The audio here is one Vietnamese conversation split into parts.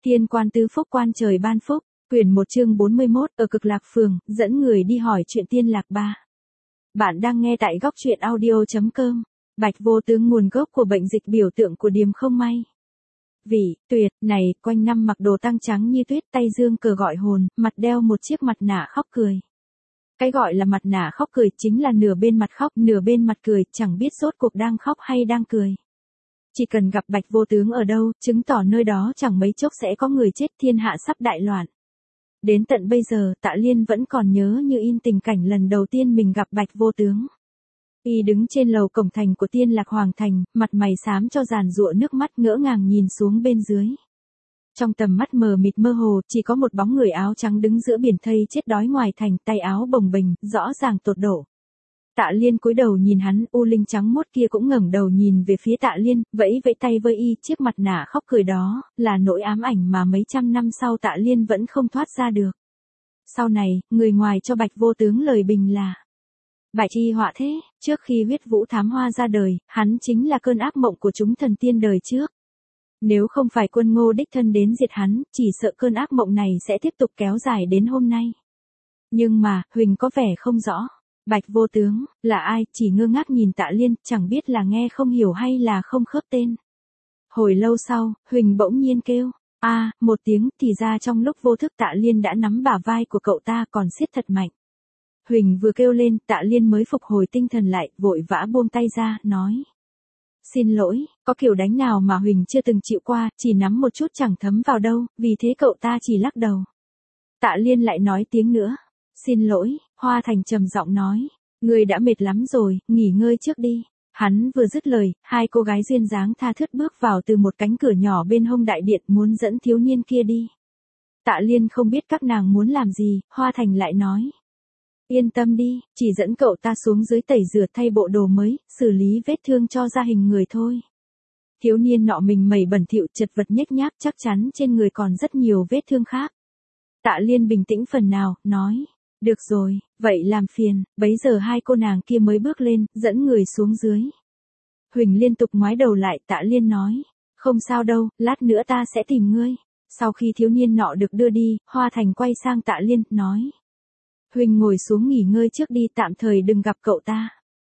Thiên quan tứ phúc quan trời ban phúc, quyển 1 chương 41, ở Cực Lạc Phường, dẫn người đi hỏi chuyện Tiên Lạc Ba. Bạn đang nghe tại góc truyện audio.com. Bạch Vô Tướng, nguồn gốc của bệnh dịch, biểu tượng của điềm không may. Vị, tuyệt, này, quanh năm mặc đồ tang trắng như tuyết, tay dương cờ gọi hồn, mặt đeo một chiếc mặt nạ khóc cười. Cái gọi là mặt nạ khóc cười chính là nửa bên mặt khóc, nửa bên mặt cười, chẳng biết rốt cuộc đang khóc hay đang cười. Chỉ cần gặp Bạch Vô Tướng ở đâu, chứng tỏ nơi đó chẳng mấy chốc sẽ có người chết, thiên hạ sắp đại loạn. Đến tận bây giờ, Tạ Liên vẫn còn nhớ như in tình cảnh lần đầu tiên mình gặp Bạch Vô Tướng. Y đứng trên lầu cổng thành của Tiên Lạc Hoàng Thành, mặt mày xám cho giàn giụa nước mắt, ngỡ ngàng nhìn xuống bên dưới. Trong tầm mắt mờ mịt mơ hồ, chỉ có một bóng người áo trắng đứng giữa biển thây chết đói ngoài thành, tay áo bồng bềnh, rõ ràng tột độ. Tạ Liên cúi đầu nhìn hắn, u linh trắng mốt kia cũng ngẩng đầu nhìn về phía Tạ Liên, vẫy vẫy tay với y, chiếc mặt nạ khóc cười đó, là nỗi ám ảnh mà mấy trăm năm sau Tạ Liên vẫn không thoát ra được. Sau này, người ngoài cho Bạch Vô Tướng lời bình là Bạch chi họa thế, trước khi huyết vũ thám hoa ra đời, hắn chính là cơn ác mộng của chúng thần tiên đời trước. Nếu không phải Quân Ngô đích thân đến diệt hắn, chỉ sợ cơn ác mộng này sẽ tiếp tục kéo dài đến hôm nay. Nhưng mà, Huỳnh có vẻ không rõ. Bạch Vô Tướng, là ai, chỉ ngơ ngác nhìn Tạ Liên, chẳng biết là nghe không hiểu hay là không khớp tên. Hồi lâu sau, Huỳnh bỗng nhiên kêu, một tiếng, thì ra trong lúc vô thức Tạ Liên đã nắm bả vai của cậu ta còn siết thật mạnh. Huỳnh vừa kêu lên, Tạ Liên mới phục hồi tinh thần lại, vội vã buông tay ra, nói. Xin lỗi, có kiểu đánh nào mà Huỳnh chưa từng chịu qua, chỉ nắm một chút chẳng thấm vào đâu, vì thế cậu ta chỉ lắc đầu. Tạ Liên lại nói tiếng nữa. Xin lỗi, Hoa Thành trầm giọng nói. Ngươi đã mệt lắm rồi, nghỉ ngơi trước đi. Hắn vừa dứt lời, hai cô gái duyên dáng tha thướt bước vào từ một cánh cửa nhỏ bên hông đại điện, muốn dẫn thiếu niên kia đi. Tạ Liên không biết các nàng muốn làm gì, Hoa Thành lại nói. Yên tâm đi, chỉ dẫn cậu ta xuống dưới tẩy rửa, thay bộ đồ mới, xử lý vết thương cho ra hình người thôi. Thiếu niên nọ mình mẩy bẩn thỉu, chật vật nhếch nhác, chắc chắn trên người còn rất nhiều vết thương khác. Tạ Liên bình tĩnh phần nào, nói. Được rồi, vậy làm phiền. Bấy giờ hai cô nàng kia mới bước lên, dẫn người xuống dưới. Huỳnh liên tục ngoái đầu lại, Tạ Liên nói. Không sao đâu, lát nữa ta sẽ tìm ngươi. Sau khi thiếu niên nọ được đưa đi, Hoa Thành quay sang Tạ Liên, nói. Huỳnh ngồi xuống nghỉ ngơi trước đi, tạm thời đừng gặp cậu ta.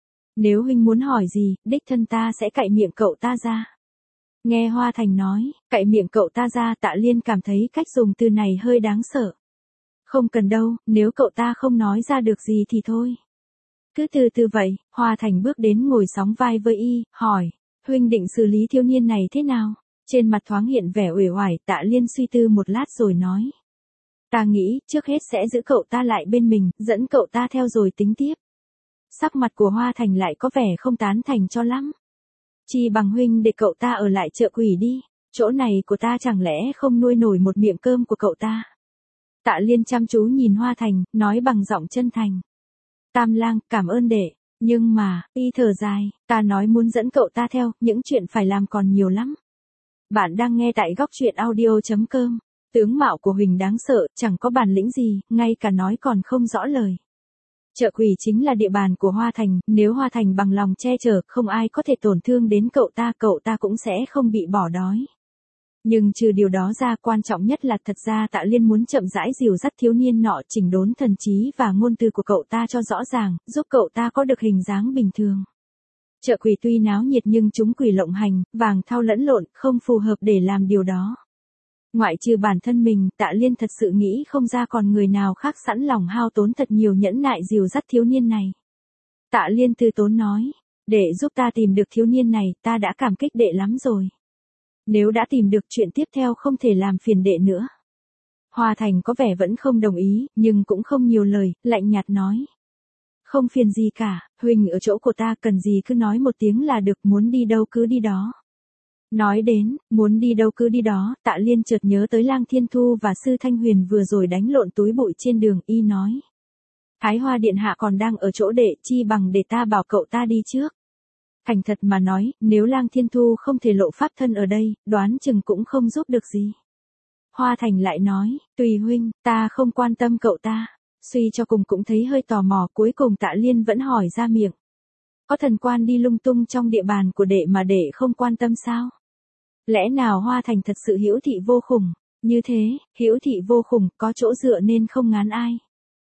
Nếu Huỳnh muốn hỏi gì, đích thân ta sẽ cạy miệng cậu ta ra. Nghe Hoa Thành nói, cạy miệng cậu ta ra, Tạ Liên cảm thấy cách dùng từ này hơi đáng sợ. Không cần đâu, nếu cậu ta không nói ra được gì thì thôi. Cứ từ từ vậy, Hoa Thành bước đến ngồi sóng vai với y, hỏi. Huynh định xử lý thiếu niên này thế nào? Trên mặt thoáng hiện vẻ uể oải, Tạ Liên suy tư một lát rồi nói. Ta nghĩ, trước hết sẽ giữ cậu ta lại bên mình, dẫn cậu ta theo rồi tính tiếp. Sắc mặt của Hoa Thành lại có vẻ không tán thành cho lắm. Chi bằng huynh để cậu ta ở lại chợ quỷ đi, chỗ này của ta chẳng lẽ không nuôi nổi một miệng cơm của cậu ta. Tạ Liên chăm chú nhìn Hoa Thành, nói bằng giọng chân thành. Tam lang, cảm ơn đệ, nhưng mà, y thở dài, ta nói muốn dẫn cậu ta theo, những chuyện phải làm còn nhiều lắm. Bạn đang nghe tại góc truyện audio.com. Tướng mạo của Huỳnh đáng sợ, chẳng có bản lĩnh gì, ngay cả nói còn không rõ lời. Chợ quỷ chính là địa bàn của Hoa Thành, nếu Hoa Thành bằng lòng che chở, không ai có thể tổn thương đến cậu ta cũng sẽ không bị bỏ đói. Nhưng trừ điều đó ra, quan trọng nhất là thật ra Tạ Liên muốn chậm rãi dìu dắt thiếu niên nọ, chỉnh đốn thần trí và ngôn từ của cậu ta cho rõ ràng, giúp cậu ta có được hình dáng bình thường. Chợ quỷ tuy náo nhiệt nhưng chúng quỷ lộng hành, vàng thau lẫn lộn, không phù hợp để làm điều đó. Ngoại trừ bản thân mình, Tạ Liên thật sự nghĩ không ra còn người nào khác sẵn lòng hao tốn thật nhiều nhẫn nại dìu dắt thiếu niên này. Tạ Liên từ tốn nói, để giúp ta tìm được thiếu niên này, ta đã cảm kích đệ lắm rồi. Nếu đã tìm được, chuyện tiếp theo không thể làm phiền đệ nữa. Hoa Thành có vẻ vẫn không đồng ý, nhưng cũng không nhiều lời, lạnh nhạt nói. Không phiền gì cả, Huỳnh ở chỗ của ta, cần gì cứ nói một tiếng là được, muốn đi đâu cứ đi đó. Nói đến, muốn đi đâu cứ đi đó, Tạ Liên chợt nhớ tới Lang Thiên Thu và Sư Thanh Huyền vừa rồi đánh lộn túi bụi trên đường, y nói. Thái Hoa Điện Hạ còn đang ở chỗ đệ, chi bằng để ta bảo cậu ta đi trước. Thành thật mà nói, nếu Lang Thiên Thu không thể lộ pháp thân ở đây, đoán chừng cũng không giúp được gì. Hoa Thành lại nói, tùy huynh, ta không quan tâm cậu ta. Suy cho cùng cũng thấy hơi tò mò, cuối cùng Tạ Liên vẫn hỏi ra miệng. Có thần quan đi lung tung trong địa bàn của đệ mà đệ không quan tâm sao? Lẽ nào Hoa Thành thật sự hữu thị vô khủng? Như thế, hữu thị vô khủng, có chỗ dựa nên không ngán ai.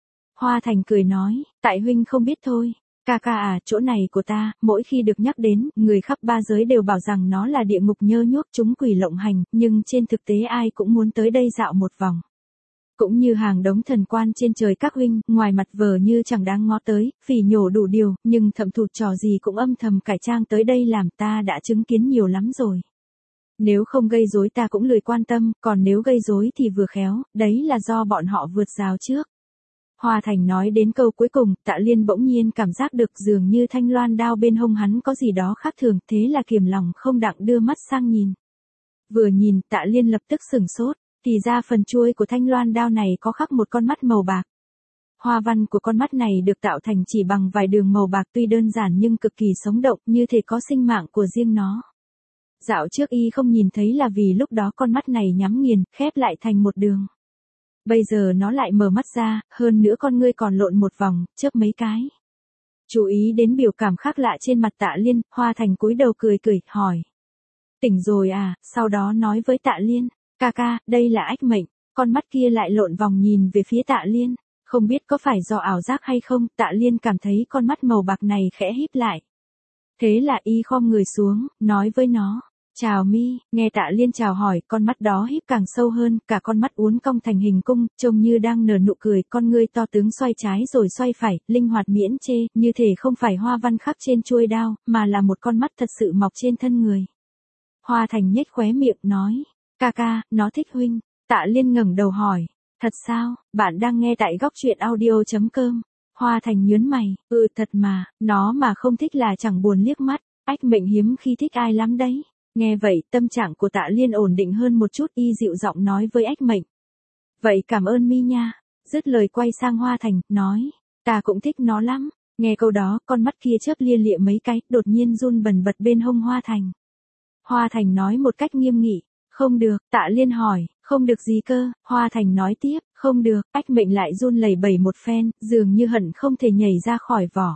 Hoa Thành cười nói, tại huynh không biết thôi. Ca ca à, chỗ này của ta, mỗi khi được nhắc đến, người khắp ba giới đều bảo rằng nó là địa ngục nhơ nhuốc chúng quỷ lộng hành, nhưng trên thực tế ai cũng muốn tới đây dạo một vòng. Cũng như hàng đống thần quan trên trời các huynh, ngoài mặt vờ như chẳng đáng ngó tới, phỉ nhổ đủ điều, nhưng thậm thụt trò gì cũng âm thầm cải trang tới đây làm, ta đã chứng kiến nhiều lắm rồi. Nếu không gây rối ta cũng lười quan tâm, còn nếu gây rối thì vừa khéo, đấy là do bọn họ vượt rào trước. Hoa Thành nói đến câu cuối cùng, Tạ Liên bỗng nhiên cảm giác được dường như thanh loan đao bên hông hắn có gì đó khác thường, thế là kiềm lòng không đặng đưa mắt sang nhìn. Vừa nhìn, Tạ Liên lập tức sửng sốt, thì ra phần chuôi của thanh loan đao này có khắc một con mắt màu bạc. Hoa văn của con mắt này được tạo thành chỉ bằng vài đường màu bạc tuy đơn giản nhưng cực kỳ sống động, như thể có sinh mạng của riêng nó. Dạo trước y không nhìn thấy là vì lúc đó con mắt này nhắm nghiền, khép lại thành một đường. Bây giờ nó lại mở mắt ra, hơn nữa con ngươi còn lộn một vòng, chớp mấy cái. Chú ý đến biểu cảm khác lạ trên mặt Tạ Liên, Hoa Thành cúi đầu cười cười, hỏi. Tỉnh rồi à, sau đó nói với Tạ Liên, ca ca, đây là ách mệnh, con mắt kia lại lộn vòng nhìn về phía Tạ Liên. Không biết có phải do ảo giác hay không, Tạ Liên cảm thấy con mắt màu bạc này khẽ híp lại. Thế là y khom người xuống, nói với nó. Chào mi, nghe Tạ Liên chào hỏi, con mắt đó híp càng sâu hơn, cả con mắt uốn cong thành hình cung, trông như đang nở nụ cười, con ngươi to tướng xoay trái rồi xoay phải, linh hoạt miễn chê, như thể không phải hoa văn khắc trên chuôi đao, mà là một con mắt thật sự mọc trên thân người. Hoa Thành nhếch khóe miệng nói, ca ca, nó thích huynh. Tạ Liên ngẩng đầu hỏi, thật sao, bạn đang nghe tại góc truyện audio.com. Hoa Thành nhướng mày, thật mà, nó mà không thích là chẳng buồn liếc mắt, ách mệnh hiếm khi thích ai lắm đấy. Nghe vậy, tâm trạng của Tạ Liên ổn định hơn một chút, y dịu giọng nói với ách mệnh. Vậy cảm ơn mi nha. Dứt lời quay sang Hoa Thành, nói, ta cũng thích nó lắm. Nghe câu đó, con mắt kia chớp lia lịa mấy cái, đột nhiên run bần bật bên hông Hoa Thành. Hoa Thành nói một cách nghiêm nghị, không được. Tạ Liên hỏi, không được gì cơ? Hoa Thành nói tiếp, không được. Ách mệnh lại run lẩy bẩy một phen, dường như hận không thể nhảy ra khỏi vỏ.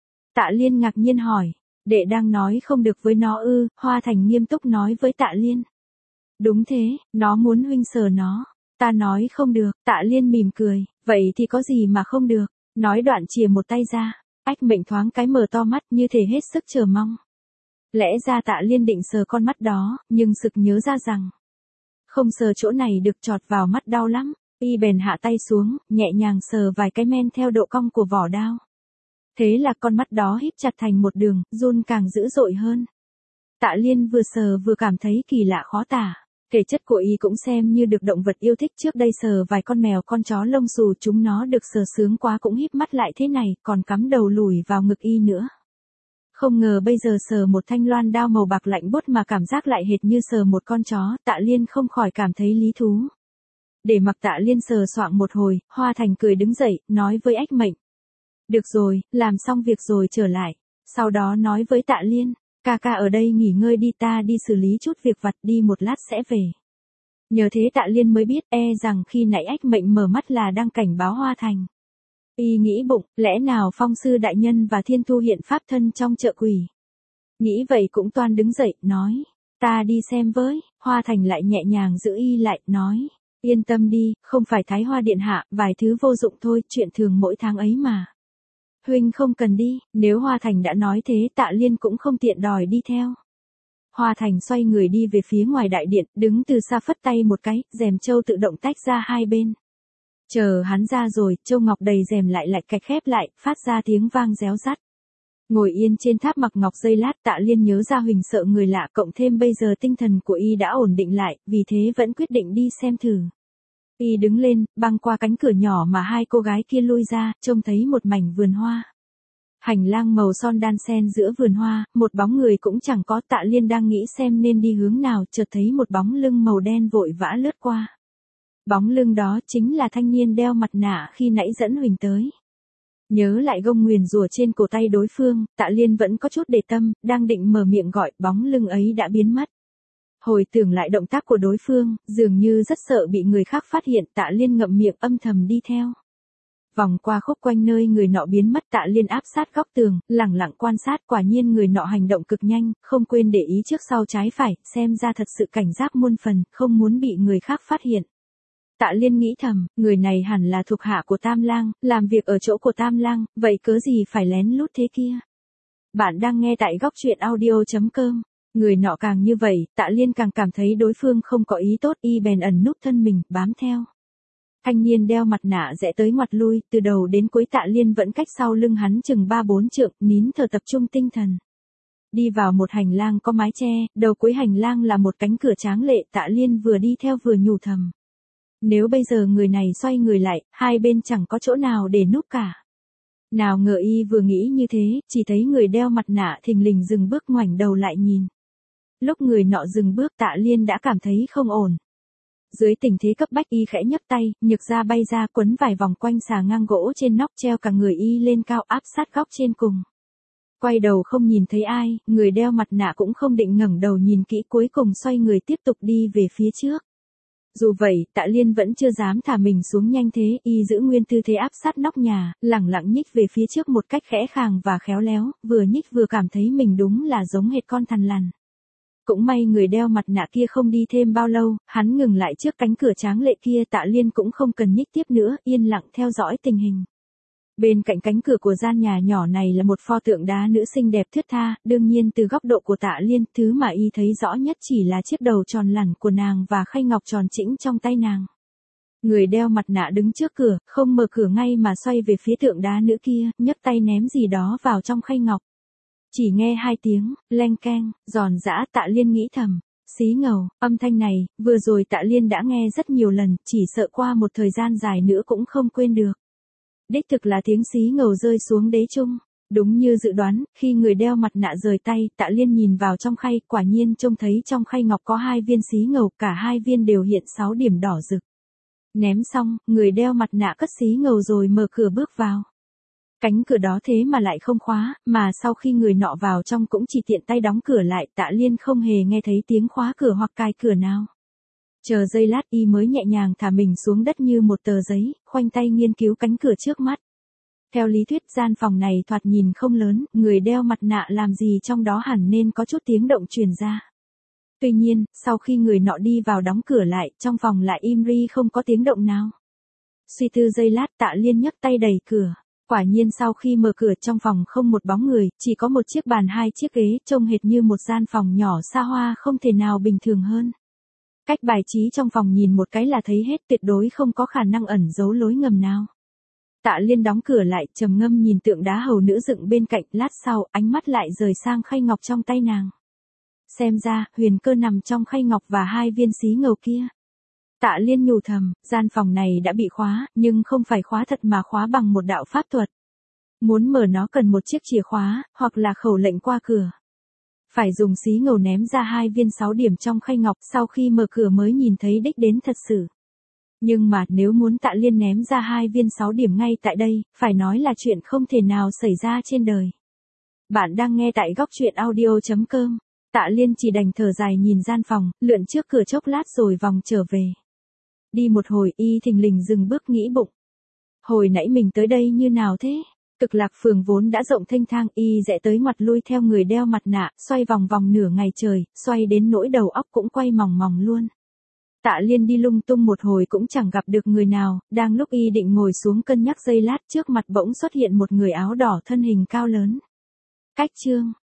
Tạ Liên ngạc nhiên hỏi, đệ đang nói không được với nó ư? Hoa Thành nghiêm túc nói với Tạ Liên. Đúng thế, nó muốn huynh sờ nó. Ta nói không được. Tạ Liên mỉm cười, vậy thì có gì mà không được? Nói đoạn chìa một tay ra. Ách mệnh thoáng cái mở to mắt như thể hết sức chờ mong. Lẽ ra Tạ Liên định sờ con mắt đó, nhưng sực nhớ ra rằng không sờ chỗ này được, chọt vào mắt đau lắm. Y bèn hạ tay xuống, nhẹ nhàng sờ vài cái men theo độ cong của vỏ đao. Thế là con mắt đó híp chặt thành một đường, run càng dữ dội hơn. Tạ Liên vừa sờ vừa cảm thấy kỳ lạ khó tả. Thể chất của y cũng xem như được động vật yêu thích, trước đây sờ vài con mèo con chó lông xù chúng nó được sờ sướng quá cũng híp mắt lại thế này, còn cắm đầu lùi vào ngực y nữa. Không ngờ bây giờ sờ một thanh loan đao màu bạc lạnh buốt mà cảm giác lại hệt như sờ một con chó, Tạ Liên không khỏi cảm thấy lý thú. Để mặc Tạ Liên sờ soạng một hồi, Hoa Thành cười đứng dậy, nói với ách mệnh. Được rồi, làm xong việc rồi trở lại. Sau đó nói với Tạ Liên, ca ca ở đây nghỉ ngơi đi, ta đi xử lý chút việc vặt, đi một lát sẽ về. Nhờ thế Tạ Liên mới biết rằng khi nãy ách mệnh mở mắt là đang cảnh báo Hoa Thành. Y nghĩ bụng, lẽ nào Phong sư đại nhân và Thiên Thu hiện pháp thân trong chợ quỷ. Nghĩ vậy cũng toan đứng dậy, nói, ta đi xem với. Hoa Thành lại nhẹ nhàng giữ y lại, nói, yên tâm đi, không phải Thái Hoa điện hạ, vài thứ vô dụng thôi, chuyện thường mỗi tháng ấy mà. Huynh không cần đi. Nếu Hoa Thành đã nói thế, Tạ Liên cũng không tiện đòi đi theo. Hoa Thành xoay người đi về phía ngoài đại điện, đứng từ xa phất tay một cái, rèm châu tự động tách ra hai bên. Chờ hắn ra rồi, châu ngọc đầy rèm lại lạch cạch khép lại, phát ra tiếng vang réo rắt. Ngồi yên trên tháp mặc ngọc giây lát, Tạ Liên nhớ ra Huỳnh sợ người lạ, cộng thêm bây giờ tinh thần của y đã ổn định lại, vì thế vẫn quyết định đi xem thử. Y đứng lên, băng qua cánh cửa nhỏ mà hai cô gái kia lui ra, trông thấy một mảnh vườn hoa. Hành lang màu son đan xen giữa vườn hoa, một bóng người cũng chẳng có. Tạ Liên đang nghĩ xem nên đi hướng nào, chợt thấy một bóng lưng màu đen vội vã lướt qua. Bóng lưng đó chính là thanh niên đeo mặt nạ khi nãy dẫn Huỳnh tới. Nhớ lại gông nguyền rủa trên cổ tay đối phương, Tạ Liên vẫn có chút để tâm, đang định mở miệng gọi, bóng lưng ấy đã biến mất. Hồi tưởng lại động tác của đối phương, dường như rất sợ bị người khác phát hiện, Tạ Liên ngậm miệng âm thầm đi theo. Vòng qua khúc quanh nơi người nọ biến mất, Tạ Liên áp sát góc tường, lẳng lặng quan sát, quả nhiên người nọ hành động cực nhanh, không quên để ý trước sau trái phải, xem ra thật sự cảnh giác muôn phần, không muốn bị người khác phát hiện. Tạ Liên nghĩ thầm, người này hẳn là thuộc hạ của Tam Lang, làm việc ở chỗ của Tam Lang, vậy cớ gì phải lén lút thế kia. Bạn đang nghe tại góc truyện audio.com. Người nọ càng như vậy, Tạ Liên càng cảm thấy đối phương không có ý tốt, y bèn ẩn núp thân mình, bám theo. Thanh niên đeo mặt nạ rẽ tới ngoặt lui, từ đầu đến cuối Tạ Liên vẫn cách sau lưng hắn chừng 3-4 trượng, nín thở tập trung tinh thần. Đi vào một hành lang có mái che, đầu cuối hành lang là một cánh cửa tráng lệ, Tạ Liên vừa đi theo vừa nhủ thầm. Nếu bây giờ người này xoay người lại, hai bên chẳng có chỗ nào để núp cả. Nào ngờ y vừa nghĩ như thế, chỉ thấy người đeo mặt nạ thình lình dừng bước, ngoảnh đầu lại nhìn. Lúc người nọ dừng bước, Tạ Liên đã cảm thấy không ổn. Dưới tình thế cấp bách, y khẽ nhấc tay, nhược da bay ra, quấn vài vòng quanh xà ngang gỗ trên nóc, treo cả người y lên cao, áp sát góc trên cùng. Quay đầu không nhìn thấy ai, người đeo mặt nạ cũng không định ngẩng đầu nhìn kỹ, cuối cùng xoay người tiếp tục đi về phía trước. Dù vậy, Tạ Liên vẫn chưa dám thả mình xuống nhanh thế, y giữ nguyên tư thế áp sát nóc nhà, lẳng lặng nhích về phía trước một cách khẽ khàng và khéo léo, vừa nhích vừa cảm thấy mình đúng là giống hệt con thằn lằn. Cũng may người đeo mặt nạ kia không đi thêm bao lâu, hắn ngừng lại trước cánh cửa tráng lệ kia, Tạ Liên cũng không cần nhích tiếp nữa, yên lặng theo dõi tình hình. Bên cạnh cánh cửa của gian nhà nhỏ này là một pho tượng đá nữ xinh đẹp thướt tha, đương nhiên từ góc độ của Tạ Liên, thứ mà y thấy rõ nhất chỉ là chiếc đầu tròn lẳn của nàng và khay ngọc tròn chỉnh trong tay nàng. Người đeo mặt nạ đứng trước cửa, không mở cửa ngay mà xoay về phía tượng đá nữ kia, nhấc tay ném gì đó vào trong khay ngọc. Chỉ nghe hai tiếng, leng keng, giòn giã, Tạ Liên nghĩ thầm. Xí ngầu, âm thanh này, vừa rồi Tạ Liên đã nghe rất nhiều lần, chỉ sợ qua một thời gian dài nữa cũng không quên được. Đích thực là tiếng xí ngầu rơi xuống đế trung. Đúng như dự đoán, khi người đeo mặt nạ rời tay, Tạ Liên nhìn vào trong khay, quả nhiên trông thấy trong khay ngọc có 2 viên xí ngầu, cả 2 viên đều hiện 6 điểm đỏ rực. Ném xong, người đeo mặt nạ cất xí ngầu rồi mở cửa bước vào. Cánh cửa đó thế mà lại không khóa, mà sau khi người nọ vào trong cũng chỉ tiện tay đóng cửa lại, Tạ Liên không hề nghe thấy tiếng khóa cửa hoặc cài cửa nào. Chờ giây lát y mới nhẹ nhàng thả mình xuống đất như một tờ giấy, khoanh tay nghiên cứu cánh cửa trước mắt. Theo lý thuyết gian phòng này thoạt nhìn không lớn, người đeo mặt nạ làm gì trong đó hẳn nên có chút tiếng động truyền ra. Tuy nhiên, sau khi người nọ đi vào đóng cửa lại, trong phòng lại im ri không có tiếng động nào. Suy tư giây lát, Tạ Liên nhấc tay đẩy cửa. Quả nhiên sau khi mở cửa trong phòng không một bóng người, chỉ có một chiếc bàn 2 chiếc ghế, trông hệt như một gian phòng nhỏ xa hoa không thể nào bình thường hơn. Cách bài trí trong phòng nhìn một cái là thấy hết, tuyệt đối không có khả năng ẩn giấu lối ngầm nào. Tạ Liên đóng cửa lại, trầm ngâm nhìn tượng đá hầu nữ dựng bên cạnh, lát sau, ánh mắt lại rời sang khay ngọc trong tay nàng. Xem ra, huyền cơ nằm trong khay ngọc và 2 viên xí ngầu kia. Tạ Liên nhủ thầm, gian phòng này đã bị khóa, nhưng không phải khóa thật mà khóa bằng một đạo pháp thuật. Muốn mở nó cần một chiếc chìa khóa, hoặc là khẩu lệnh qua cửa. Phải dùng xí ngầu ném ra 2 viên 6 điểm trong khay ngọc, sau khi mở cửa mới nhìn thấy đích đến thật sự. Nhưng mà nếu muốn Tạ Liên ném ra 2 viên 6 điểm ngay tại đây, phải nói là chuyện không thể nào xảy ra trên đời. Bạn đang nghe tại góc truyện audio.com. Tạ Liên chỉ đành thở dài nhìn gian phòng, lượn trước cửa chốc lát rồi vòng trở về. Đi một hồi y thình lình dừng bước nghĩ bụng. Hồi nãy mình tới đây như nào thế? Cực Lạc Phường vốn đã rộng thênh thang, y rẽ tới ngoặt lui theo người đeo mặt nạ, xoay vòng vòng nửa ngày trời, xoay đến nỗi đầu óc cũng quay mòng mòng luôn. Tạ Liên đi lung tung một hồi cũng chẳng gặp được người nào, đang lúc y định ngồi xuống cân nhắc giây lát, trước mặt bỗng xuất hiện một người áo đỏ thân hình cao lớn. Cách chương